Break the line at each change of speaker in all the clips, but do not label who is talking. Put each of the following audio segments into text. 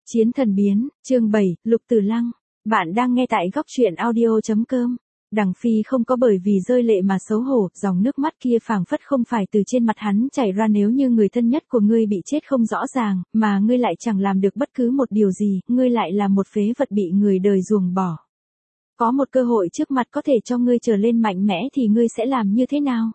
Chiến thần biến, chương 7, Lục Tử Lăng. Bạn đang nghe tại góc truyện audio.com. Đằng Phi không có bởi vì rơi lệ mà xấu hổ, dòng nước mắt kia phảng phất không phải từ trên mặt hắn chảy ra. Nếu như người thân nhất của ngươi bị chết không rõ ràng, mà ngươi lại chẳng làm được bất cứ một điều gì, ngươi lại là một phế vật bị người đời ruồng bỏ. Có một cơ hội trước mặt có thể cho ngươi trở lên mạnh mẽ thì ngươi sẽ làm như thế nào?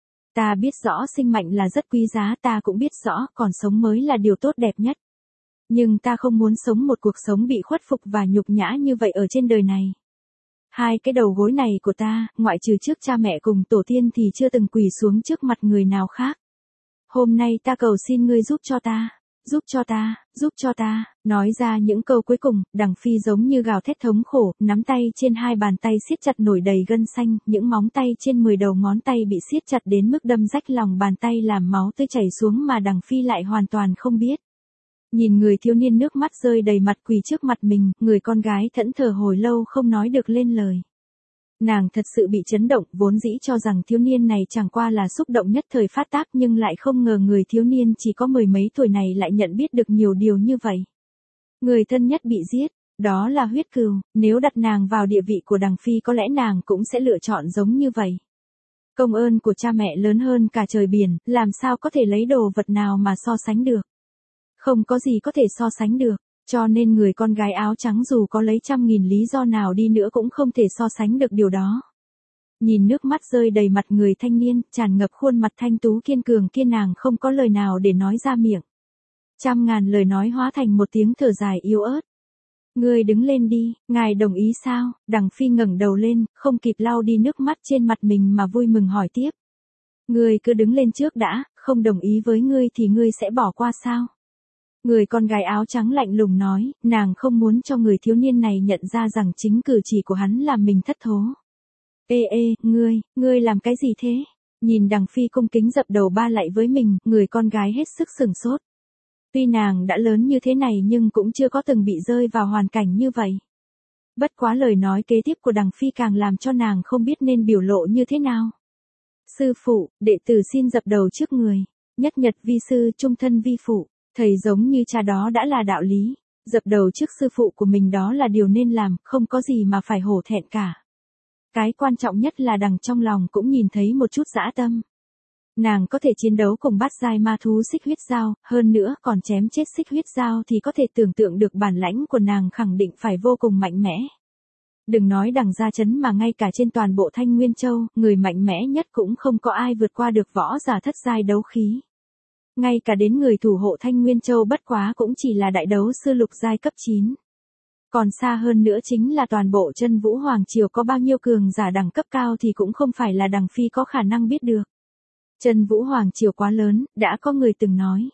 Ta biết rõ sinh mệnh là rất quý giá, ta cũng biết rõ còn sống mới là điều tốt đẹp nhất. Nhưng ta không muốn sống một cuộc sống bị khuất phục và nhục nhã như vậy ở trên đời này. Hai cái đầu gối này của ta, ngoại trừ trước cha mẹ cùng tổ tiên thì chưa từng quỳ xuống trước mặt người nào khác. Hôm nay ta cầu xin ngươi giúp cho ta, giúp cho ta, giúp cho ta. Nói ra những câu cuối cùng, Đằng Phi giống như gào thét thống khổ, nắm tay trên hai bàn tay siết chặt nổi đầy gân xanh, những móng tay trên 10 đầu ngón tay bị siết chặt đến mức đâm rách lòng bàn tay làm máu tươi chảy xuống mà Đằng Phi lại hoàn toàn không biết. Nhìn người thiếu niên nước mắt rơi đầy mặt quỳ trước mặt mình, người con gái thẫn thờ hồi lâu không nói được lên lời. Nàng thật sự bị chấn động, vốn dĩ cho rằng thiếu niên này chẳng qua là xúc động nhất thời phát tác nhưng lại không ngờ người thiếu niên chỉ có mười mấy tuổi này lại nhận biết được nhiều điều như vậy. Người thân nhất bị giết, đó là huyết cừu, nếu đặt nàng vào địa vị của Đằng Phi có lẽ nàng cũng sẽ lựa chọn giống như vậy. Công ơn của cha mẹ lớn hơn cả trời biển, làm sao có thể lấy đồ vật nào mà so sánh được. Không có gì có thể so sánh được, cho nên người con gái áo trắng dù có lấy 100.000 lý do nào đi nữa cũng không thể so sánh được điều đó. Nhìn nước mắt rơi đầy mặt người thanh niên, tràn ngập khuôn mặt thanh tú kiên cường kia, nàng không có lời nào để nói ra miệng. 100.000 lời nói hóa thành một tiếng thở dài yếu ớt. Ngươi đứng lên đi, ngài đồng ý sao? Đằng Phi ngẩng đầu lên, không kịp lau đi nước mắt trên mặt mình mà vui mừng hỏi tiếp. Ngươi cứ đứng lên trước đã, không đồng ý với ngươi thì ngươi sẽ bỏ qua sao? Người con gái áo trắng lạnh lùng nói, nàng không muốn cho người thiếu niên này nhận ra rằng chính cử chỉ của hắn làm mình thất thố. Ê, ngươi làm cái gì thế? Nhìn Đằng Phi cung kính dập đầu ba lạy với mình, người con gái hết sức sửng sốt. Tuy nàng đã lớn như thế này nhưng cũng chưa có từng bị rơi vào hoàn cảnh như vậy. Bất quá lời nói kế tiếp của Đằng Phi càng làm cho nàng không biết nên biểu lộ như thế nào. Sư phụ, đệ tử xin dập đầu trước người. Nhất nhật vi sư, trung thân vi phụ. Thầy giống như cha đó đã là đạo lý, dập đầu trước sư phụ của mình đó là điều nên làm, không có gì mà phải hổ thẹn cả. Cái quan trọng nhất là đằng trong lòng cũng nhìn thấy một chút dã tâm. Nàng có thể chiến đấu cùng bát giai ma thú xích huyết dao, hơn nữa còn chém chết xích huyết dao thì có thể tưởng tượng được bản lãnh của nàng khẳng định phải vô cùng mạnh mẽ. Đừng nói Đằng gia trấn mà ngay cả trên toàn bộ Thanh Nguyên Châu, người mạnh mẽ nhất cũng không có ai vượt qua được võ giả thất giai đấu khí. Ngay cả đến người thủ hộ Thanh Nguyên Châu bất quá cũng chỉ là đại đấu sư lục giai cấp 9. Còn xa hơn nữa chính là toàn bộ Chân Vũ Hoàng Triều có bao nhiêu cường giả đẳng cấp cao thì cũng không phải là Đằng Phi có khả năng biết được. Chân Vũ Hoàng Triều quá lớn, đã có người từng nói.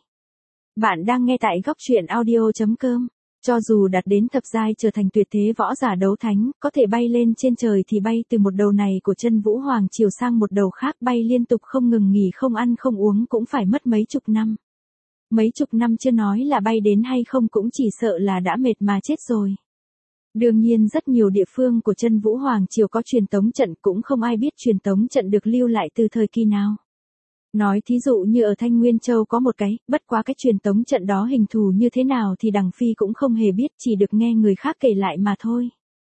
Bạn đang nghe tại góc truyện audio.com. Cho dù đạt đến thập giai trở thành tuyệt thế võ giả đấu thánh, có thể bay lên trên trời thì bay từ một đầu này của Chân Vũ Hoàng Triều sang một đầu khác, bay liên tục không ngừng nghỉ không ăn không uống cũng phải mất mấy chục năm. Mấy chục năm chưa nói là bay đến hay không cũng chỉ sợ là đã mệt mà chết rồi. Đương nhiên rất nhiều địa phương của Chân Vũ Hoàng Triều có truyền tống trận, cũng không ai biết truyền tống trận được lưu lại từ thời kỳ nào. Nói thí dụ như ở Thanh Nguyên Châu có một cái, bất quá cái truyền tống trận đó hình thù như thế nào thì Đằng Phi cũng không hề biết, chỉ được nghe người khác kể lại mà thôi.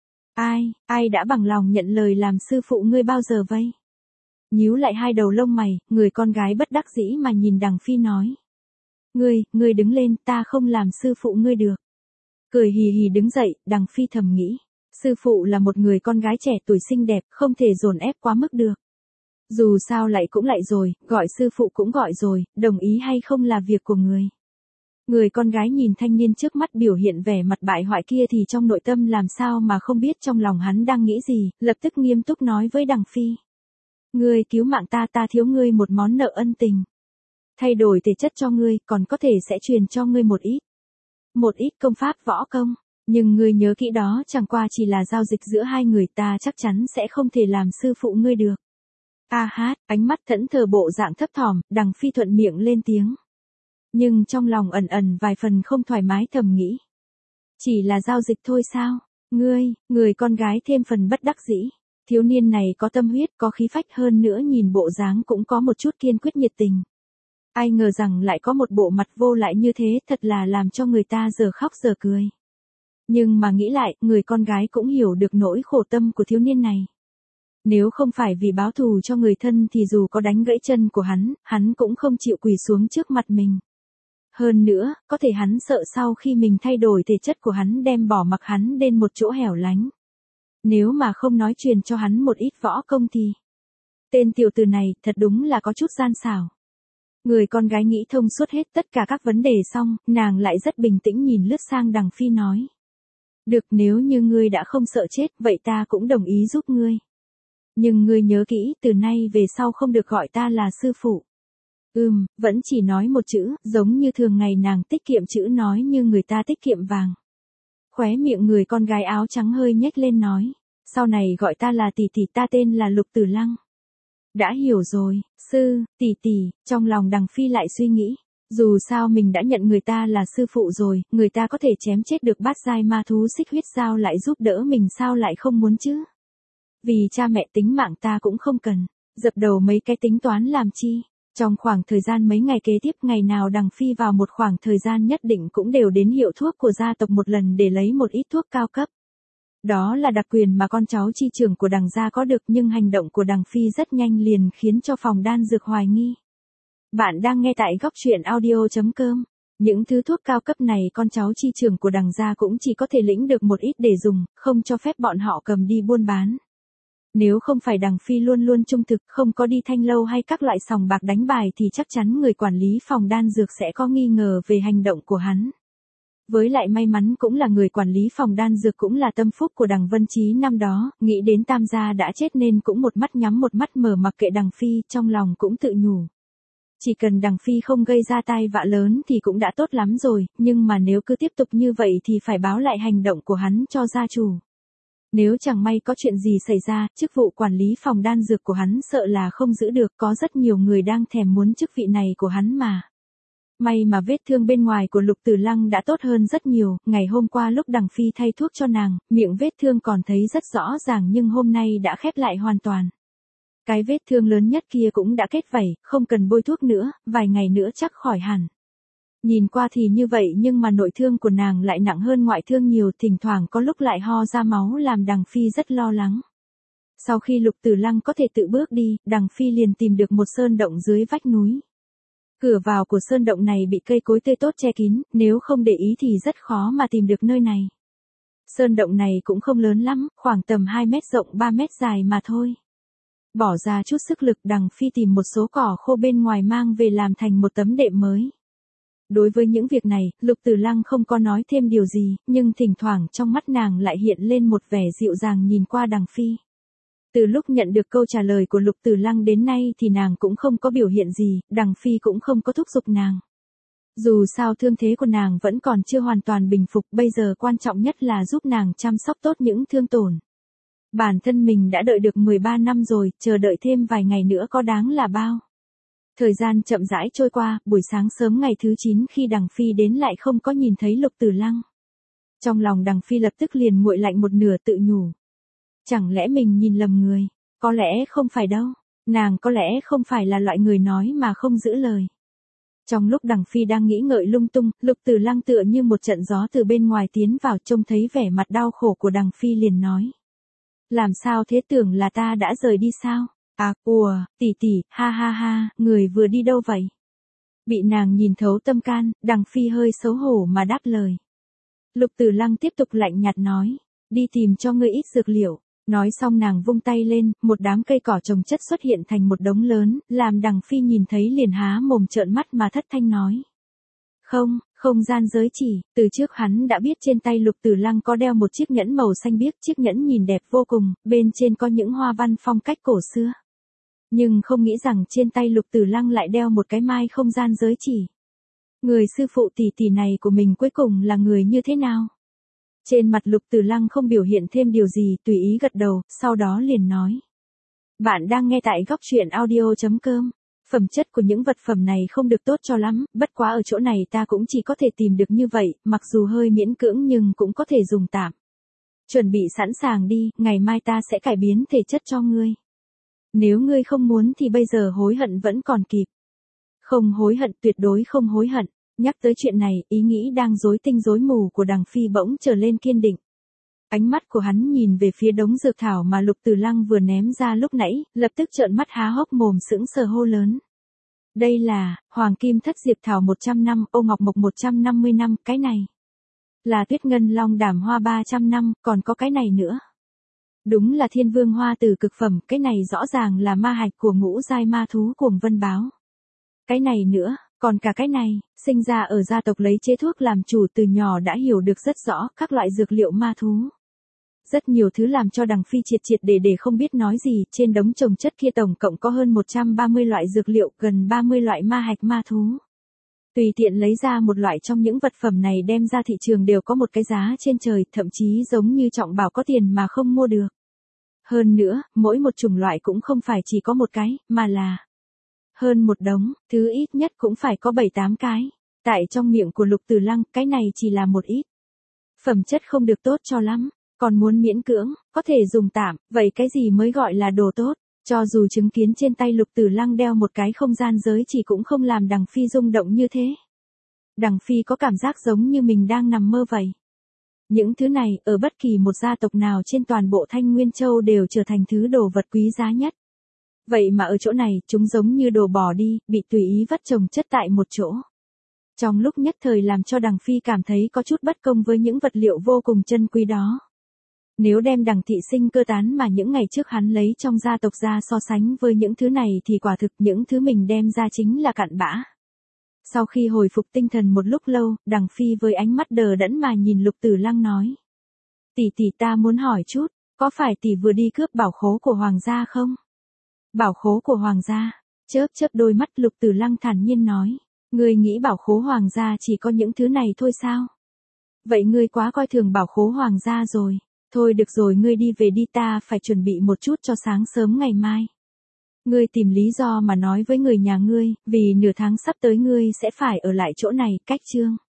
Ai đã bằng lòng nhận lời làm sư phụ ngươi bao giờ vậy? Nhíu lại hai đầu lông mày, người con gái bất đắc dĩ mà nhìn Đằng Phi nói. Ngươi đứng lên, ta không làm sư phụ ngươi được. Cười hì hì đứng dậy, Đằng Phi thầm nghĩ. Sư phụ là một người con gái trẻ tuổi xinh đẹp, không thể dồn ép quá mức được. Dù sao lại cũng lại rồi, gọi sư phụ cũng gọi rồi, đồng ý hay không là việc của người. Người con gái nhìn thanh niên trước mắt biểu hiện vẻ mặt bại hoại kia thì trong nội tâm làm sao mà không biết trong lòng hắn đang nghĩ gì, lập tức nghiêm túc nói với Đằng Phi. Ngươi cứu mạng ta thiếu ngươi một món nợ ân tình. Thay đổi thể chất cho ngươi, còn có thể sẽ truyền cho ngươi một ít công pháp võ công. Nhưng ngươi nhớ kỹ đó chẳng qua chỉ là giao dịch giữa hai người, ta chắc chắn sẽ không thể làm sư phụ ngươi được. Ánh mắt thẫn thờ bộ dạng thấp thỏm, Đằng Phi thuận miệng lên tiếng. Nhưng trong lòng ẩn vài phần không thoải mái thầm nghĩ. Chỉ là giao dịch thôi sao? Người con gái thêm phần bất đắc dĩ. Thiếu niên này có tâm huyết, có khí phách hơn nữa nhìn bộ dáng cũng có một chút kiên quyết nhiệt tình. Ai ngờ rằng lại có một bộ mặt vô lại như thế, thật là làm cho người ta giờ khóc giờ cười. Nhưng mà nghĩ lại, người con gái cũng hiểu được nỗi khổ tâm của thiếu niên này. Nếu không phải vì báo thù cho người thân thì dù có đánh gãy chân của hắn cũng không chịu quỳ xuống trước mặt mình. Hơn nữa, có thể hắn sợ sau khi mình thay đổi thể chất của hắn đem bỏ mặc hắn đến một chỗ hẻo lánh. Nếu mà không nói truyền cho hắn một ít võ công thì... Tên tiểu tử này thật đúng là có chút gian xảo. Người con gái nghĩ thông suốt hết tất cả các vấn đề xong, nàng lại rất bình tĩnh nhìn lướt sang Đằng Phi nói. Được, nếu như ngươi đã không sợ chết, vậy ta cũng đồng ý giúp ngươi. Nhưng ngươi nhớ kỹ, từ nay về sau không được gọi ta là sư phụ. Vẫn chỉ nói một chữ, giống như thường ngày nàng tiết kiệm chữ nói như người ta tiết kiệm vàng. Khóe miệng người con gái áo trắng hơi nhếch lên nói. Sau này gọi ta là tỷ tỷ, ta tên là Lục Tử Lăng. Đã hiểu rồi, tỷ tỷ, trong lòng Đằng Phi lại suy nghĩ. Dù sao mình đã nhận người ta là sư phụ rồi, người ta có thể chém chết được bát giai ma thú xích huyết sao lại giúp đỡ mình sao lại không muốn chứ. Vì cha mẹ tính mạng ta cũng không cần, dập đầu mấy cái tính toán làm chi. Trong khoảng thời gian mấy ngày kế tiếp, ngày nào Đằng Phi vào một khoảng thời gian nhất định cũng đều đến hiệu thuốc của gia tộc một lần để lấy một ít thuốc cao cấp. Đó là đặc quyền mà con cháu chi trưởng của Đằng gia có được, nhưng hành động của Đằng Phi rất nhanh liền khiến cho phòng đan dược hoài nghi. Bạn đang nghe tại góc truyện audio.com. Những thứ thuốc cao cấp này con cháu chi trưởng của Đằng gia cũng chỉ có thể lĩnh được một ít để dùng, không cho phép bọn họ cầm đi buôn bán. Nếu không phải Đằng Phi luôn luôn trung thực, không có đi thanh lâu hay các loại sòng bạc đánh bài thì chắc chắn người quản lý phòng đan dược sẽ có nghi ngờ về hành động của hắn. Với lại may mắn cũng là người quản lý phòng đan dược cũng là tâm phúc của Đằng Vân Chí năm đó, nghĩ đến Tam gia đã chết nên cũng một mắt nhắm một mắt mở mặc kệ Đằng Phi, trong lòng cũng tự nhủ. Chỉ cần Đằng Phi không gây ra tai vạ lớn thì cũng đã tốt lắm rồi, nhưng mà nếu cứ tiếp tục như vậy thì phải báo lại hành động của hắn cho gia chủ. Nếu chẳng may có chuyện gì xảy ra, chức vụ quản lý phòng đan dược của hắn sợ là không giữ được, có rất nhiều người đang thèm muốn chức vị này của hắn mà. May mà vết thương bên ngoài của Lục Tử Lăng đã tốt hơn rất nhiều, ngày hôm qua lúc Đằng Phi thay thuốc cho nàng, miệng vết thương còn thấy rất rõ ràng nhưng hôm nay đã khép lại hoàn toàn. Cái vết thương lớn nhất kia cũng đã kết vảy, không cần bôi thuốc nữa, vài ngày nữa chắc khỏi hẳn. Nhìn qua thì như vậy nhưng mà nội thương của nàng lại nặng hơn ngoại thương nhiều, thỉnh thoảng có lúc lại ho ra máu làm Đằng Phi rất lo lắng. Sau khi Lục Tử Lăng có thể tự bước đi, Đằng Phi liền tìm được một sơn động dưới vách núi. Cửa vào của sơn động này bị cây cối tươi tốt che kín, nếu không để ý thì rất khó mà tìm được nơi này. Sơn động này cũng không lớn lắm, khoảng tầm 2 mét rộng 3 mét dài mà thôi. Bỏ ra chút sức lực, Đằng Phi tìm một số cỏ khô bên ngoài mang về làm thành một tấm đệm mới. Đối với những việc này, Lục Tử Lăng không có nói thêm điều gì, nhưng thỉnh thoảng trong mắt nàng lại hiện lên một vẻ dịu dàng nhìn qua Đằng Phi. Từ lúc nhận được câu trả lời của Lục Tử Lăng đến nay thì nàng cũng không có biểu hiện gì, Đằng Phi cũng không có thúc giục nàng. Dù sao thương thế của nàng vẫn còn chưa hoàn toàn bình phục, bây giờ quan trọng nhất là giúp nàng chăm sóc tốt những thương tổn. Bản thân mình đã đợi được 13 năm rồi, chờ đợi thêm vài ngày nữa có đáng là bao. Thời gian chậm rãi trôi qua, buổi sáng sớm ngày thứ 9 khi Đằng Phi đến lại không có nhìn thấy Lục Tử Lăng. Trong lòng Đằng Phi lập tức liền nguội lạnh một nửa, tự nhủ. Chẳng lẽ mình nhìn lầm người? Có lẽ không phải đâu. Nàng có lẽ không phải là loại người nói mà không giữ lời. Trong lúc Đằng Phi đang nghĩ ngợi lung tung, Lục Tử Lăng tựa như một trận gió từ bên ngoài tiến vào, trông thấy vẻ mặt đau khổ của Đằng Phi liền nói. Làm sao thế, tưởng là ta đã rời đi sao? À, tỷ tỷ, ha ha ha, người vừa đi đâu vậy? Bị nàng nhìn thấu tâm can, Đằng Phi hơi xấu hổ mà đáp lời. Lục Tử Lăng tiếp tục lạnh nhạt nói, đi tìm cho ngươi ít dược liệu. Nói xong nàng vung tay lên, một đám cây cỏ trồng chất xuất hiện thành một đống lớn, làm Đằng Phi nhìn thấy liền há mồm trợn mắt mà thất thanh nói. Không gian giới chỉ, từ trước hắn đã biết trên tay Lục Tử Lăng có đeo một chiếc nhẫn màu xanh biếc, chiếc nhẫn nhìn đẹp vô cùng, bên trên có những hoa văn phong cách cổ xưa. Nhưng không nghĩ rằng trên tay Lục Tử Lăng lại đeo một cái mai không gian giới chỉ. Người sư phụ tỷ tỷ này của mình cuối cùng là người như thế nào? Trên mặt Lục Tử Lăng không biểu hiện thêm điều gì, tùy ý gật đầu, sau đó liền nói. Bạn đang nghe tại góc truyện audio.com. Phẩm chất của những vật phẩm này không được tốt cho lắm, bất quá ở chỗ này ta cũng chỉ có thể tìm được như vậy, mặc dù hơi miễn cưỡng nhưng cũng có thể dùng tạm. Chuẩn bị sẵn sàng đi, ngày mai ta sẽ cải biến thể chất cho ngươi. Nếu ngươi không muốn thì bây giờ hối hận vẫn còn kịp. Không hối hận, tuyệt đối không hối hận. Nhắc tới chuyện này, ý nghĩ đang rối tinh rối mù của Đằng Phi bỗng trở lên kiên định. Ánh mắt của hắn nhìn về phía đống dược thảo mà Lục Tử Lăng vừa ném ra lúc nãy, lập tức trợn mắt há hốc mồm sững sờ hô lớn. Đây là, Hoàng Kim Thất Diệp Thảo 100 năm, Ô Ngọc Mộc 150 năm, cái này. Là Tuyết Ngân Long Đàm Hoa 300 năm, còn có cái này nữa. Đúng là Thiên Vương Hoa Tử cực phẩm, cái này rõ ràng là ma hạch của ngũ giai ma thú Cuồng Vân Báo. Cái này nữa, còn cả cái này, sinh ra ở gia tộc lấy chế thuốc làm chủ từ nhỏ đã hiểu được rất rõ các loại dược liệu ma thú. Rất nhiều thứ làm cho Đằng Phi triệt để không biết nói gì, trên đống chồng chất kia tổng cộng có hơn 130 loại dược liệu, gần 30 loại ma hạch ma thú. Tùy tiện lấy ra một loại trong những vật phẩm này đem ra thị trường đều có một cái giá trên trời, thậm chí giống như trọng bảo có tiền mà không mua được. Hơn nữa, mỗi một chủng loại cũng không phải chỉ có một cái, mà là hơn một đống, thứ ít nhất cũng phải có 7-8 cái. Tại trong miệng của Lục Tử Lăng, cái này chỉ là một ít. Phẩm chất không được tốt cho lắm, còn muốn miễn cưỡng, có thể dùng tạm, vậy cái gì mới gọi là đồ tốt? Cho dù chứng kiến trên tay Lục Tử Lăng đeo một cái không gian giới chỉ cũng không làm Đằng Phi rung động như thế. Đằng Phi có cảm giác giống như mình đang nằm mơ vậy. Những thứ này, ở bất kỳ một gia tộc nào trên toàn bộ Thanh Nguyên Châu đều trở thành thứ đồ vật quý giá nhất. Vậy mà ở chỗ này, chúng giống như đồ bỏ đi, bị tùy ý vất chồng chất tại một chỗ. Trong lúc nhất thời làm cho Đằng Phi cảm thấy có chút bất công với những vật liệu vô cùng chân quý đó. Nếu đem Đằng thị sinh cơ tán mà những ngày trước hắn lấy trong gia tộc ra so sánh với những thứ này thì quả thực những thứ mình đem ra chính là cặn bã. Sau khi hồi phục tinh thần một lúc lâu, Đằng Phi với ánh mắt đờ đẫn mà nhìn Lục Tử Lăng nói. Tỷ ta muốn hỏi chút, có phải tỷ vừa đi cướp bảo khố của Hoàng gia không? Bảo khố của Hoàng gia, chớp đôi mắt Lục Tử Lăng thản nhiên nói. Ngươi nghĩ bảo khố Hoàng gia chỉ có những thứ này thôi sao? Vậy ngươi quá coi thường bảo khố Hoàng gia rồi. Thôi được rồi, ngươi đi về đi, ta phải chuẩn bị một chút cho sáng sớm ngày mai. Ngươi tìm lý do mà nói với người nhà ngươi, vì nửa tháng sắp tới ngươi sẽ phải ở lại chỗ này, cách chương.